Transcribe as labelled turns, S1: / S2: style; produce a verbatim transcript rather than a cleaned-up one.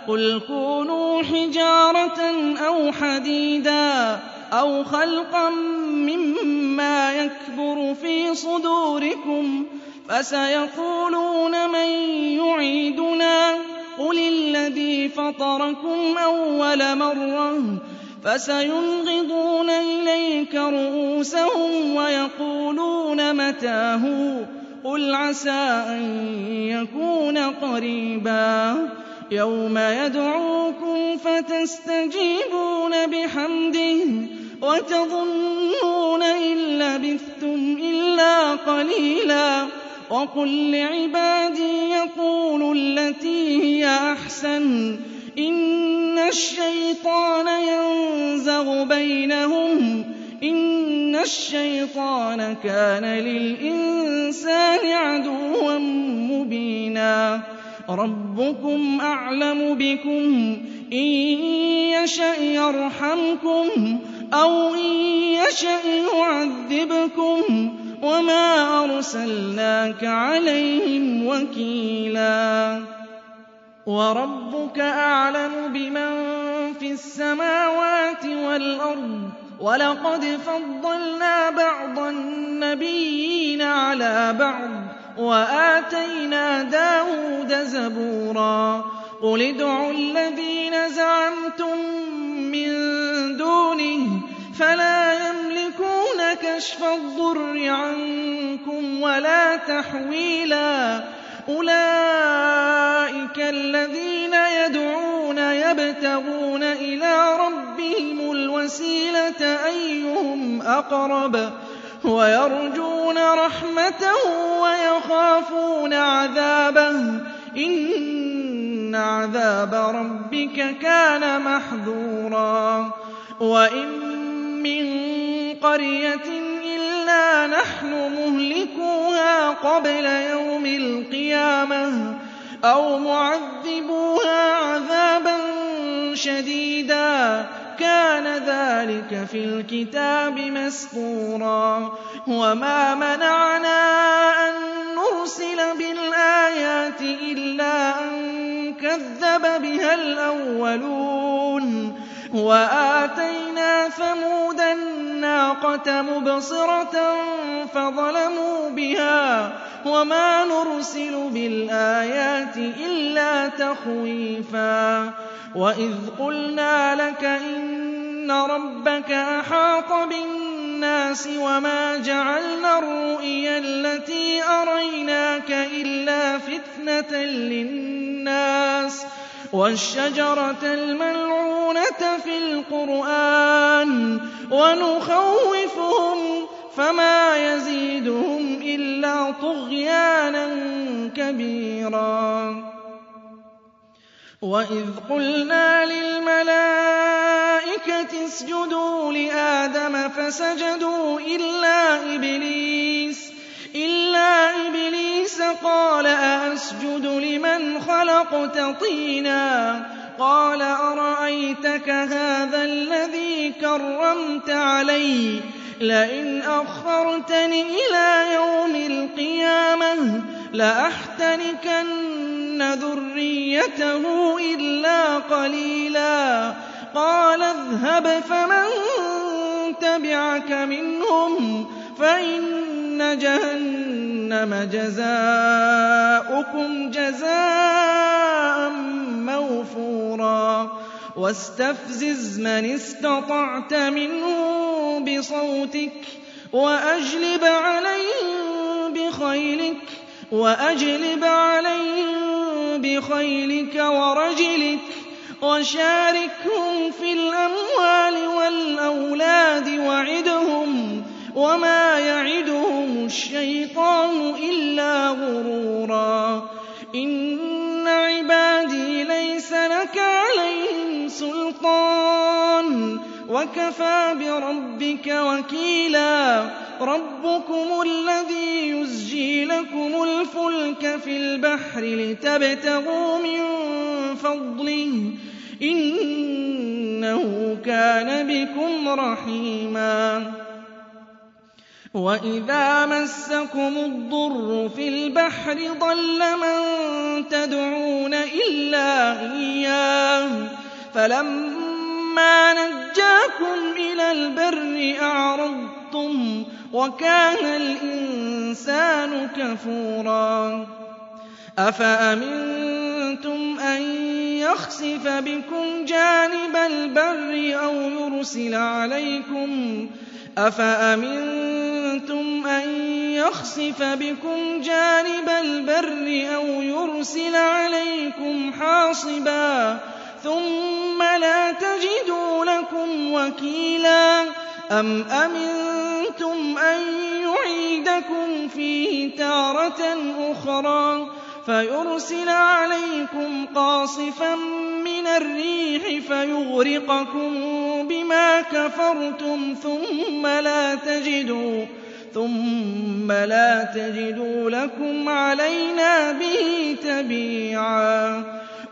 S1: قُلْ كُونُوا حِجَارَةً أَوْ حَدِيدًا أَوْ خَلْقًا مِّمَّا يَكْبُرُ فِي صُدُورِكُمْ فَسَيَقُولُونَ مَن يُعِيدُنَا قُلِ الَّذِي فَطَرَكُمْ أَوَّلَ مَرَّةٍ فَسَيُنْغِضُونَ إِلَيْكَ رُءُوسَهُمْ وَيَقُولُونَ مَتَىٰ هُوَ قُلْ عَسَىٰ أَن يَكُونَ قَرِيبًا يَوْمَ يَدْعُوكُمْ فَتَسْتَجِيبُونَ بِحَمْدِهِ وَتَظُنُّونَ إِن لَّبِثْتُمْ إِلَّا قَلِيلًا وَقُل لِّعِبَادِي يَقُولُوا الَّتِي هِيَ أَحْسَنُ إِنَّ الشَّيْطَانَ يَنزَغُ بَيْنَهُمْ إِنَّ الشَّيْطَانَ كَانَ لِلْإِنسَانِ عَدُوًّا مُّبِينًا رَبُّكُمْ أَعْلَمُ بِكُمْ إِن يَشَأْ يَرْحَمْكُمْ أَوْ إِن يَشَأْ يُعَذِّبْكُمْ وَمَا أَرْسَلْنَاكَ عَلَيْهِمْ وَكِيلًا وَرَبُّكَ أَعْلَمُ بِمَن فِي السَّمَاوَاتِ وَالْأَرْضِ وَلَقَدْ فَضَّلْنَا بَعْضَ النَّبِيِّينَ عَلَىٰ بَعْضٍ وَآتَيْنَا دَاوُودَ زَبُورًا قُلِ ادْعُوا الَّذِينَ زَعَمْتُم مِّن دُونِهِ فَلَا يَمْلِكُونَ كَشْفَ الضُّرِّ عَنكُمْ وَلَا تَحْوِيلًا أُولَٰئِكَ الَّذِينَ يَدْعُونَ يَبْتَغُونَ إِلَىٰ رَبِّهِمُ الْوَسِيلَةَ أَيُّهُمْ أَقْرَبُ وَيَرْجُونَ رَحْمَتَهُ وَيَخَافُونَ عَذَابَهُ إِنَّ عَذَابَ رَبِّكَ كَانَ مَحْذُورًا وَإِن مِّن قَرْيَةٍ إِلَّا نَحْنُ مُهْلِكُوهَا قَبْلَ يَوْمِ الْقِيَامَةِ أَوْ مُعَذِّبُوهَا عَذَابًا شَدِيدًا كَانَ ذَٰلِكَ فِي الْكِتَابِ مَسْطُورًا وَمَا مَنَعَنَا أَن نُّرْسِلَ بِالْآيَاتِ إِلَّا أَن كَذَّبَ بِهَا الْأَوَّلُونَ وَآتَيْنَا ثَمُودَ النَّاقَةَ مُبْصِرَةً فَظَلَمُوا بِهَا وَمَا نُرْسِلُ بِالْآيَاتِ إِلَّا تَخْوِيفًا وَإِذْ قُلْنَا لَكَ إِنَّ رَبَّكَ أَحَاطَ بِالنَّاسِ وَمَا جَعَلْنَا الرُّؤْيَا الَّتِي أَرَيْنَاكَ إِلَّا فِتْنَةً لِّلنَّاسِ وَالشَّجَرَةَ الْمَلْعُونَةَ فِي الْقُرْآنِ وَنُخَوِّفُهُمْ فَمَا يَزِيدُهُمْ إِلَّا طُغْيَانًا كَبِيرًا وَإِذْ قُلْنَا لِلْمَلَائِكَةِ اسْجُدُوا لِآدَمَ فَسَجَدُوا إِلَّا إِبْلِيسَ إِلَّا إِبْلِيسَ قَالَ أَأَسْجُدُ لِمَنْ خَلَقْتَ طِينًا قَالَ أَرَأَيْتَكَ هَٰذَا الَّذِي كَرَّمْتَ عَلَيَّ لَئِنْ أَخَّرْتَنِ إِلَىٰ يَوْمِ الْقِيَامَةِ لَأَحْتَنِكَنَّ ذُرِّيَّتَهُ إِلَّا قَلِيلًا قَالَ اذْهَبْ فَمَن تَبِعَكَ مِنْهُمْ فَإِنَّ جَهَنَّمَ جَزَاؤُكُمْ جَزَاءً مَّوْفُورًا وَاسْتَفْزِزْ مَنِ اسْتَطَعْتَ مِنْهُم بِصَوْتِكَ وَأَجْلِبْ عَلَيْهِم بِخَيْلِكَ وَأَجْلِبْ عَلَيْهِم بِخَيْلِكَ وَرَجِلِكَ وَشَارِكْهُمْ فِي الْأَمْوَالِ وَالْأَوْلَادِ وَعِدْهُمْ وَمَا يَعِدُهُمُ الشَّيْطَانُ إِلَّا غُرُورًا إِنَّ عِبَادِي لَيْسَ لَكَ عَلَيْهِمْ سُلْطَانٌ وَكَفَىٰ بِرَبِّكَ وَكِيلًا رَبُّكُمُ الَّذِي يُزْجِي لَكُمُ الْفُلْكَ فِي الْبَحْرِ لِتَبْتَغُوا مِن فَضْلِهِ إِنَّهُ كَانَ بِكُمْ رَحِيمًا وَإِذَا مَسَّكُمُ الضُّرُّ فِي الْبَحْرِ ضَلَّ مَن تَدْعُونَ إِلَّا إِيَّاهُ فَلَمَّا نَجَّاكُمْ إِلَى الْبَرِّ أَعْرَضْتُمْ وَكَانَ الْإِنسَانُ كَفُورًا أَفَأَمِنتُمْ أَن يَخْسِفَ بِكُمْ جَانِبَ الْبَرِّ أَوْ يُرْسِلَ عَلَيْكُمْ أَفَأَمِنتُمْ أَن يَخْسِفَ بِكُمْ جَانِبَ الْبَرِّ أَوْ يُرْسِلَ عَلَيْكُمْ حَاصِبًا ثُمَّ لَا تَجِدُوا لَكُمْ وَكِيلًا أَمْ أَمِنتُمْ أَن يُعِيدَكُمْ فِيهِ تَارَةً أُخْرَىٰ فَيُرْسِلَ عَلَيْكُمْ قَاصِفًا مِّنَ الرِّيحِ فَيُغْرِقَكُم بِمَا كَفَرْتُمْ ثُمَّ لَا تَجِدُوا ثُمَّ لَا تَجِدُوا لَكُمْ عَلَيْنَا بِهِ تَبِيعًا